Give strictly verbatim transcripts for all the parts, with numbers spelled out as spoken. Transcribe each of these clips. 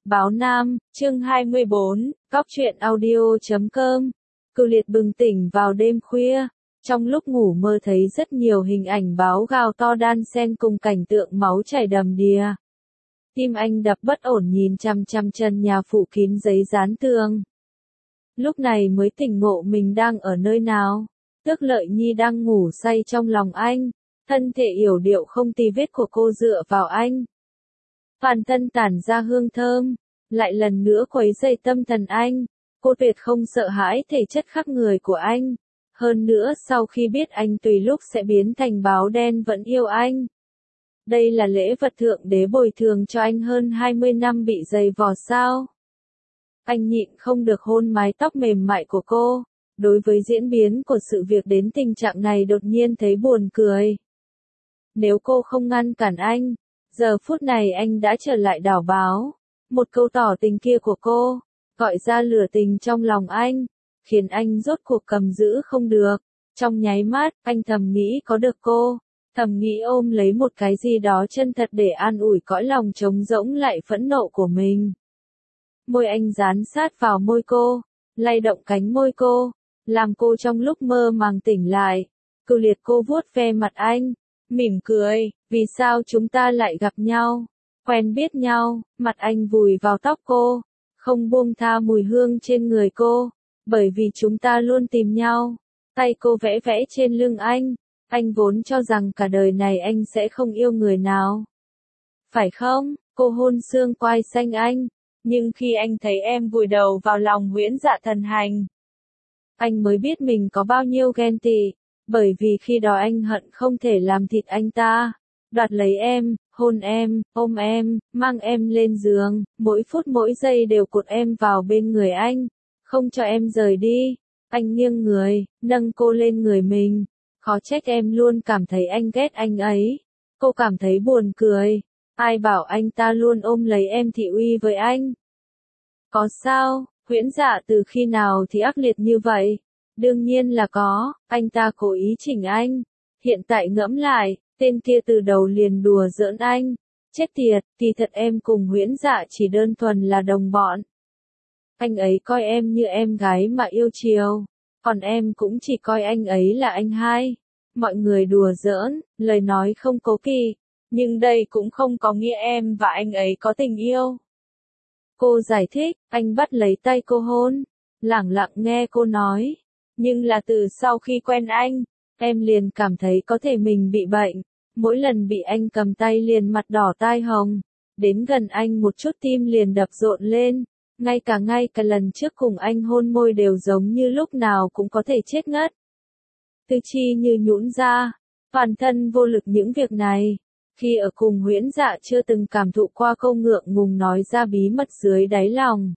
Báo Nam, chương hai mươi bốn, Cóc truyện audio chấm com. Cự liệt bừng tỉnh vào đêm khuya, trong lúc ngủ mơ thấy rất nhiều hình ảnh báo gào to đan xen cùng cảnh tượng máu chảy đầm đìa. Tim anh đập bất ổn nhìn chăm chăm chân nhà phủ kín giấy dán tường. Lúc này mới tỉnh ngộ mình đang ở nơi nào. Tước Lợi Nhi đang ngủ say trong lòng anh, thân thể yểu điệu không tì vết của cô dựa vào anh. Toàn thân tản ra hương thơm, lại lần nữa quấy dày tâm thần anh. Cô tuyệt không sợ hãi thể chất khắc người của anh. Hơn nữa sau khi biết anh tùy lúc sẽ biến thành báo đen vẫn yêu anh. Đây là lễ vật thượng đế bồi thường cho anh hơn hai mươi năm bị dày vò sao. Anh nhịn không được hôn mái tóc mềm mại của cô. Đối với diễn biến của sự việc đến tình trạng này đột nhiên thấy buồn cười. Nếu cô không ngăn cản anh, giờ phút này anh đã trở lại đảo báo. Một câu tỏ tình kia của cô, gọi ra lửa tình trong lòng anh, khiến anh rốt cuộc cầm giữ không được. Trong nháy mắt, anh thầm nghĩ có được cô, thầm nghĩ ôm lấy một cái gì đó chân thật để an ủi cõi lòng trống rỗng lại phẫn nộ của mình. Môi anh dán sát vào môi cô, lay động cánh môi cô, làm cô trong lúc mơ màng tỉnh lại. Cự liệt cô vuốt ve mặt anh, mỉm cười, vì sao chúng ta lại gặp nhau, quen biết nhau. Mặt anh vùi vào tóc cô, không buông tha mùi hương trên người cô, bởi vì chúng ta luôn tìm nhau. Tay cô vẽ vẽ trên lưng anh, anh vốn cho rằng cả đời này anh sẽ không yêu người nào. Phải không? Cô hôn xương quai xanh anh, nhưng khi anh thấy em vùi đầu vào lòng Huyễn Dạ Thần Hành, anh mới biết mình có bao nhiêu ghen tị, bởi vì khi đó anh hận không thể làm thịt anh ta, đoạt lấy em, hôn em, ôm em, mang em lên giường, mỗi phút mỗi giây đều cột em vào bên người anh, không cho em rời đi. Anh nghiêng người, nâng cô lên người mình, khó trách em luôn cảm thấy anh ghét anh ấy. Cô cảm thấy buồn cười, ai bảo anh ta luôn ôm lấy em thị uy với anh. Có sao, Huyễn Dạ từ khi nào thì ác liệt như vậy? Đương nhiên là có, anh ta cố ý chỉnh anh. Hiện tại ngẫm lại, tên kia từ đầu liền đùa giỡn anh. Chết tiệt, thì thật em cùng Huyễn Dạ chỉ đơn thuần là đồng bọn. Anh ấy coi em như em gái mà yêu chiều, còn em cũng chỉ coi anh ấy là anh hai. Mọi người đùa giỡn, lời nói không cố kỵ, nhưng đây cũng không có nghĩa em và anh ấy có tình yêu. Cô giải thích, anh bắt lấy tay cô hôn, lẳng lặng nghe cô nói. Nhưng là từ sau khi quen anh, em liền cảm thấy có thể mình bị bệnh. Mỗi lần bị anh cầm tay liền mặt đỏ tai hồng. Đến gần anh một chút tim liền đập rộn lên. Ngay cả ngay cả lần trước cùng anh hôn môi đều giống như lúc nào cũng có thể chết ngất. Tư chi như nhũn ra, toàn thân vô lực những việc này. Khi ở cùng Huyễn Dạ chưa từng cảm thụ qua câu ngượng ngùng nói ra bí mật dưới đáy lòng.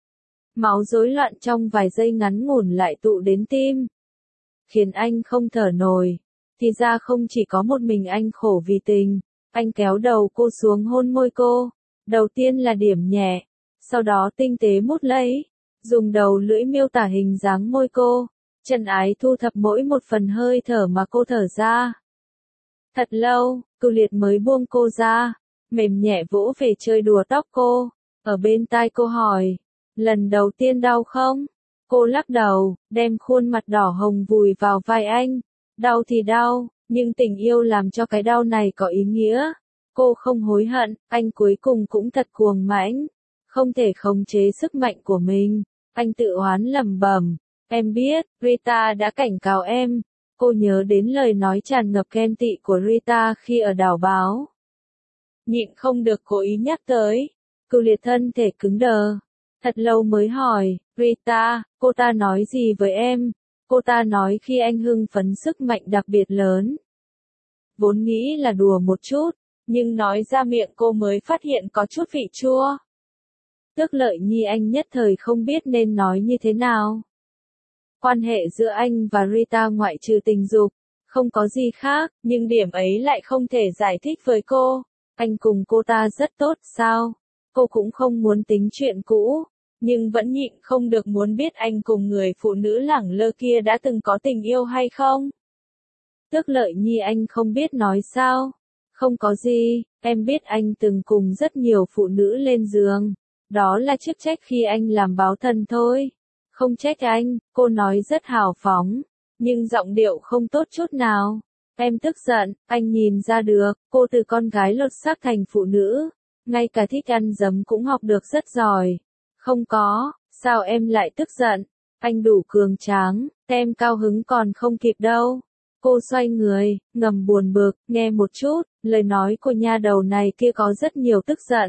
Máu rối loạn trong vài giây ngắn ngủn lại tụ đến tim, khiến anh không thở nổi. Thì ra không chỉ có một mình anh khổ vì tình. Anh kéo đầu cô xuống hôn môi cô. Đầu tiên là điểm nhẹ, sau đó tinh tế mút lấy, dùng đầu lưỡi miêu tả hình dáng môi cô, chân ái thu thập mỗi một phần hơi thở mà cô thở ra. Thật lâu, Cự liệt mới buông cô ra, mềm nhẹ vỗ về chơi đùa tóc cô, ở bên tai cô hỏi, lần đầu tiên đau không? Cô lắc đầu, đem khuôn mặt đỏ hồng vùi vào vai anh. Đau thì đau, nhưng tình yêu làm cho cái đau này có ý nghĩa. Cô không hối hận, anh cuối cùng cũng thật cuồng mãnh, không thể khống chế sức mạnh của mình. Anh tự oán lẩm bẩm, em biết, Rita đã cảnh cáo em. Cô nhớ đến lời nói tràn ngập ghen tị của Rita khi ở đảo báo. Nhịn không được cố ý nhắc tới. Cự liệt thân thể cứng đờ. Thật lâu mới hỏi, Rita, cô ta nói gì với em? Cô ta nói khi anh hưng phấn sức mạnh đặc biệt lớn. Vốn nghĩ là đùa một chút, nhưng nói ra miệng cô mới phát hiện có chút vị chua. Tước Lợi Nhi anh nhất thời không biết nên nói như thế nào. Quan hệ giữa anh và Rita ngoại trừ tình dục, không có gì khác, nhưng điểm ấy lại không thể giải thích với cô. Anh cùng cô ta rất tốt sao? Cô cũng không muốn tính chuyện cũ, nhưng vẫn nhịn không được muốn biết anh cùng người phụ nữ lẳng lơ kia đã từng có tình yêu hay không. Tước Lợi Nhi anh không biết nói sao. Không có gì, em biết anh từng cùng rất nhiều phụ nữ lên giường. Đó là chức trách khi anh làm báo thân thôi. Không trách anh, cô nói rất hào phóng, nhưng giọng điệu không tốt chút nào. Em tức giận, anh nhìn ra được, cô từ con gái lột xác thành phụ nữ. Ngay cả thích ăn dấm cũng học được rất giỏi. Không có, sao em lại tức giận? Anh đủ cường tráng, em cao hứng còn không kịp đâu. Cô xoay người, ngầm buồn bực, nghe một chút, lời nói của nha đầu này kia có rất nhiều tức giận.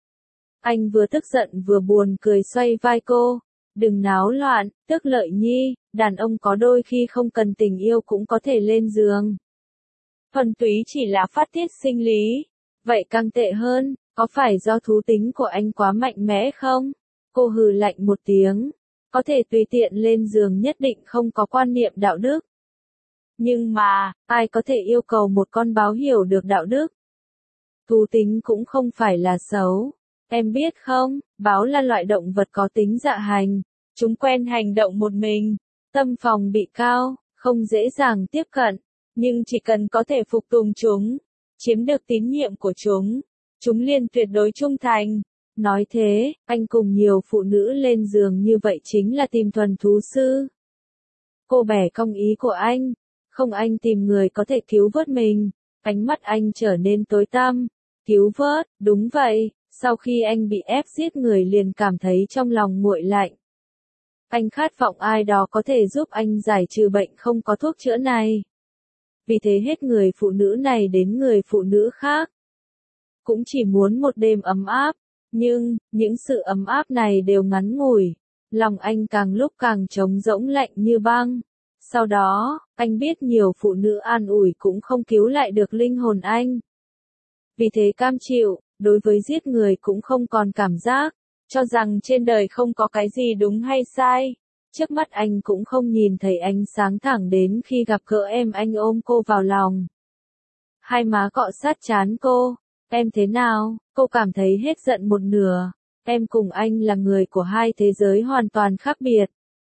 Anh vừa tức giận vừa buồn cười xoay vai cô. Đừng náo loạn, Tức Lợi Nhi, đàn ông có đôi khi không cần tình yêu cũng có thể lên giường. Thuần túy chỉ là phát tiết sinh lý. Vậy càng tệ hơn, có phải do thú tính của anh quá mạnh mẽ không? Cô hừ lạnh một tiếng. Có thể tùy tiện lên giường nhất định không có quan niệm đạo đức. Nhưng mà, ai có thể yêu cầu một con báo hiểu được đạo đức? Thú tính cũng không phải là xấu. Em biết không, báo là loại động vật có tính dạ hành. Chúng quen hành động một mình. Tâm phòng bị cao, không dễ dàng tiếp cận. Nhưng chỉ cần có thể phục tùng chúng, chiếm được tín nhiệm của chúng, chúng liền tuyệt đối trung thành. Nói thế, anh cùng nhiều phụ nữ lên giường như vậy chính là tìm thuần thú sư. Cô bẻ cong ý của anh. Không, anh tìm người có thể cứu vớt mình. Ánh mắt anh trở nên tối tăm. Cứu vớt, đúng vậy. Sau khi anh bị ép giết người liền cảm thấy trong lòng nguội lạnh. Anh khát vọng ai đó có thể giúp anh giải trừ bệnh không có thuốc chữa này. Vì thế hết người phụ nữ này đến người phụ nữ khác. Cũng chỉ muốn một đêm ấm áp. Nhưng, những sự ấm áp này đều ngắn ngủi. Lòng anh càng lúc càng trống rỗng lạnh như băng. Sau đó, anh biết nhiều phụ nữ an ủi cũng không cứu lại được linh hồn anh. Vì thế cam chịu, đối với giết người cũng không còn cảm giác, cho rằng trên đời không có cái gì đúng hay sai. Trước mắt anh cũng không nhìn thấy ánh sáng thẳng đến khi gặp gỡ em, anh ôm cô vào lòng. Hai má cọ sát trán cô. Em thế nào? Cô cảm thấy hết giận một nửa. Em cùng anh là người của hai thế giới hoàn toàn khác biệt.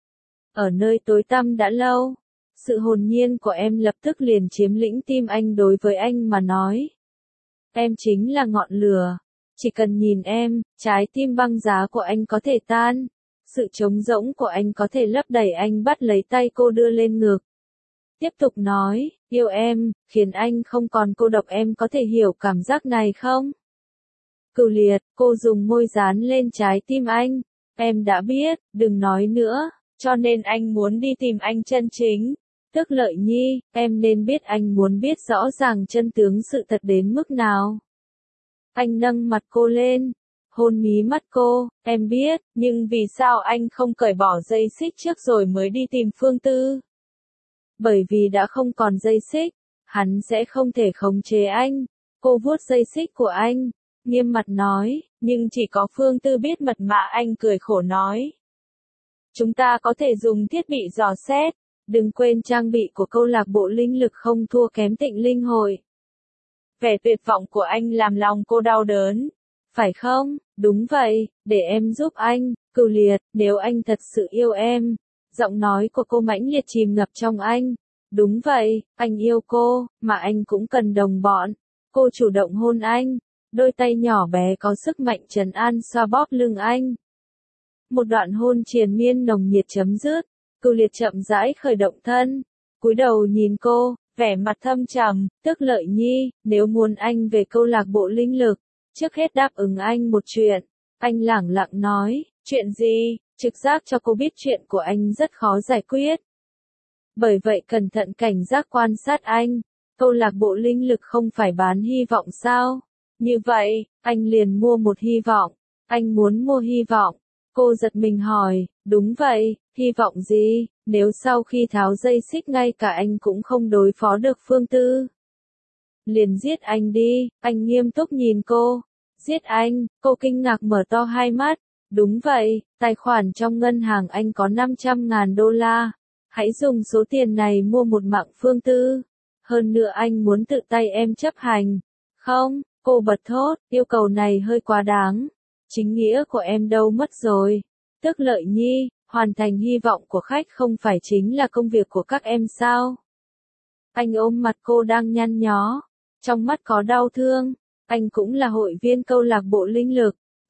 Ở nơi tối tăm đã lâu, sự hồn nhiên của em lập tức liền chiếm lĩnh tim anh. Đối với anh mà nói, em chính là ngọn lửa. Chỉ cần nhìn em, trái tim băng giá của anh có thể tan. Sự trống rỗng của anh có thể lấp đầy. Anh bắt lấy tay cô đưa lên ngực. Tiếp tục nói, yêu em, khiến anh không còn cô độc. Em có thể hiểu cảm giác này không? Cửu Liệt, cô dùng môi dán lên trái tim anh. Em đã biết, đừng nói nữa, cho nên anh muốn đi tìm anh chân chính. Tức Lợi Nhi, em nên biết anh muốn biết rõ ràng chân tướng sự thật đến mức nào. Anh nâng mặt cô lên, hôn mí mắt cô. Em biết, nhưng vì sao anh không cởi bỏ dây xích trước rồi mới đi tìm Phương Tư? Bởi vì đã không còn dây xích, hắn sẽ không thể khống chế anh. Cô vuốt dây xích của anh, nghiêm mặt nói, nhưng chỉ có Phương Tư biết mật mã. Anh cười khổ nói. Chúng ta có thể dùng thiết bị dò xét. Đừng quên trang bị của câu lạc bộ linh lực không thua kém Tịnh Linh Hội. Vẻ tuyệt vọng của anh làm lòng cô đau đớn. Phải không? Đúng vậy, để em giúp anh. Cửu Liệt, nếu anh thật sự yêu em. Giọng nói của cô mãnh liệt chìm ngập trong anh. Đúng vậy, anh yêu cô, mà anh cũng cần đồng bọn. Cô chủ động hôn anh. Đôi tay nhỏ bé có sức mạnh trấn an xoa bóp lưng anh. Một đoạn hôn triền miên nồng nhiệt chấm dứt. Cửu Liệt chậm rãi khởi động thân. Cúi đầu nhìn cô, vẻ mặt thâm trầm. Tức Lợi Nhi, nếu muốn anh về câu lạc bộ linh lực, trước hết đáp ứng anh một chuyện. Anh lẳng lặng nói, chuyện gì? Trực giác cho cô biết chuyện của anh rất khó giải quyết. Bởi vậy cẩn thận cảnh giác quan sát anh. Câu lạc bộ linh lực không phải bán hy vọng sao? Như vậy, anh liền mua một hy vọng. Anh muốn mua hy vọng. Cô giật mình hỏi, đúng vậy, hy vọng gì? Nếu sau khi tháo dây xích ngay cả anh cũng không đối phó được Phương Tư, liền giết anh đi. Anh nghiêm túc nhìn cô. Giết anh? Cô kinh ngạc mở to hai mắt. Đúng vậy, tài khoản trong ngân hàng anh có năm trăm ngàn đô la. Hãy dùng số tiền này mua một mạng Phương Tư. Hơn nữa anh muốn tự tay em chấp hành. Không, cô bật thốt, yêu cầu này hơi quá đáng. Chính nghĩa của em đâu mất rồi? Tức Lợi Nhi, hoàn thành hy vọng của khách không phải chính là công việc của các em sao? Anh ôm mặt cô đang nhăn nhó, trong mắt có đau thương. Anh cũng là hội viên câu lạc bộ linh lực.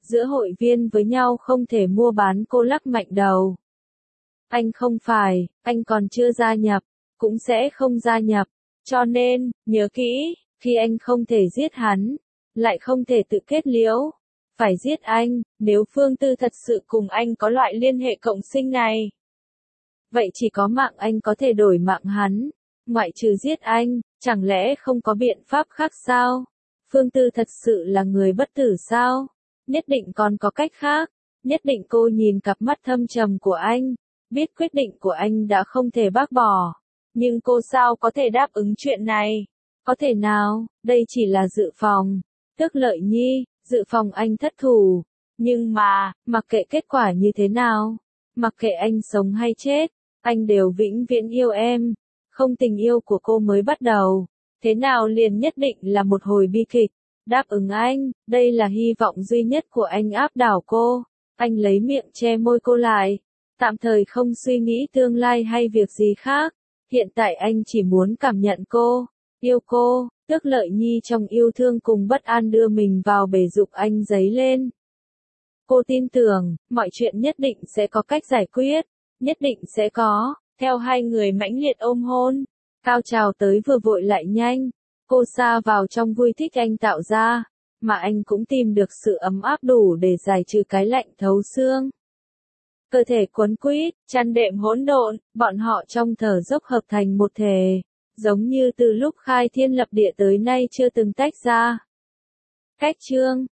giữa hội viên với nhau không thể mua bán. Cô lắc mạnh đầu. Anh không phải, anh còn chưa gia nhập, cũng sẽ không gia nhập. Cho nên, nhớ kỹ, khi anh không thể giết hắn, lại không thể tự kết liễu, phải giết anh, nếu Phương Tư thật sự cùng anh có loại liên hệ cộng sinh này. Vậy chỉ có mạng anh có thể đổi mạng hắn, ngoại trừ giết anh, chẳng lẽ không có biện pháp khác sao? Phương Tư thật sự là người bất tử sao? Nhất định còn có cách khác, nhất định. Cô nhìn cặp mắt thâm trầm của anh, biết quyết định của anh đã không thể bác bỏ. Nhưng cô sao có thể đáp ứng chuyện này? Có thể nào, đây chỉ là dự phòng. Tước Lợi Nhi, dự phòng anh thất thủ. Nhưng mà, mặc kệ kết quả như thế nào, mặc kệ anh sống hay chết, anh đều vĩnh viễn yêu em. Không, tình yêu của cô mới bắt đầu. Thế nào liền nhất định là một hồi bi kịch. Đáp ứng anh, đây là hy vọng duy nhất của anh áp đảo cô. Anh lấy miệng che môi cô lại. Tạm thời không suy nghĩ tương lai hay việc gì khác. Hiện tại anh chỉ muốn cảm nhận cô, yêu cô. Tước Lợi Nhi trong yêu thương cùng bất an đưa mình vào bể dục anh dấy lên. Cô tin tưởng, mọi chuyện nhất định sẽ có cách giải quyết. Nhất định sẽ có. Theo hai người mãnh liệt ôm hôn, cao trào tới vừa vội lại nhanh. Cô sa vào trong vui thích anh tạo ra, mà anh cũng tìm được sự ấm áp đủ để giải trừ cái lạnh thấu xương. Cơ thể quấn quýt, chăn đệm hỗn độn, bọn họ trong thở dốc hợp thành một thể, giống như từ lúc khai thiên lập địa tới nay chưa từng tách ra. Cách chương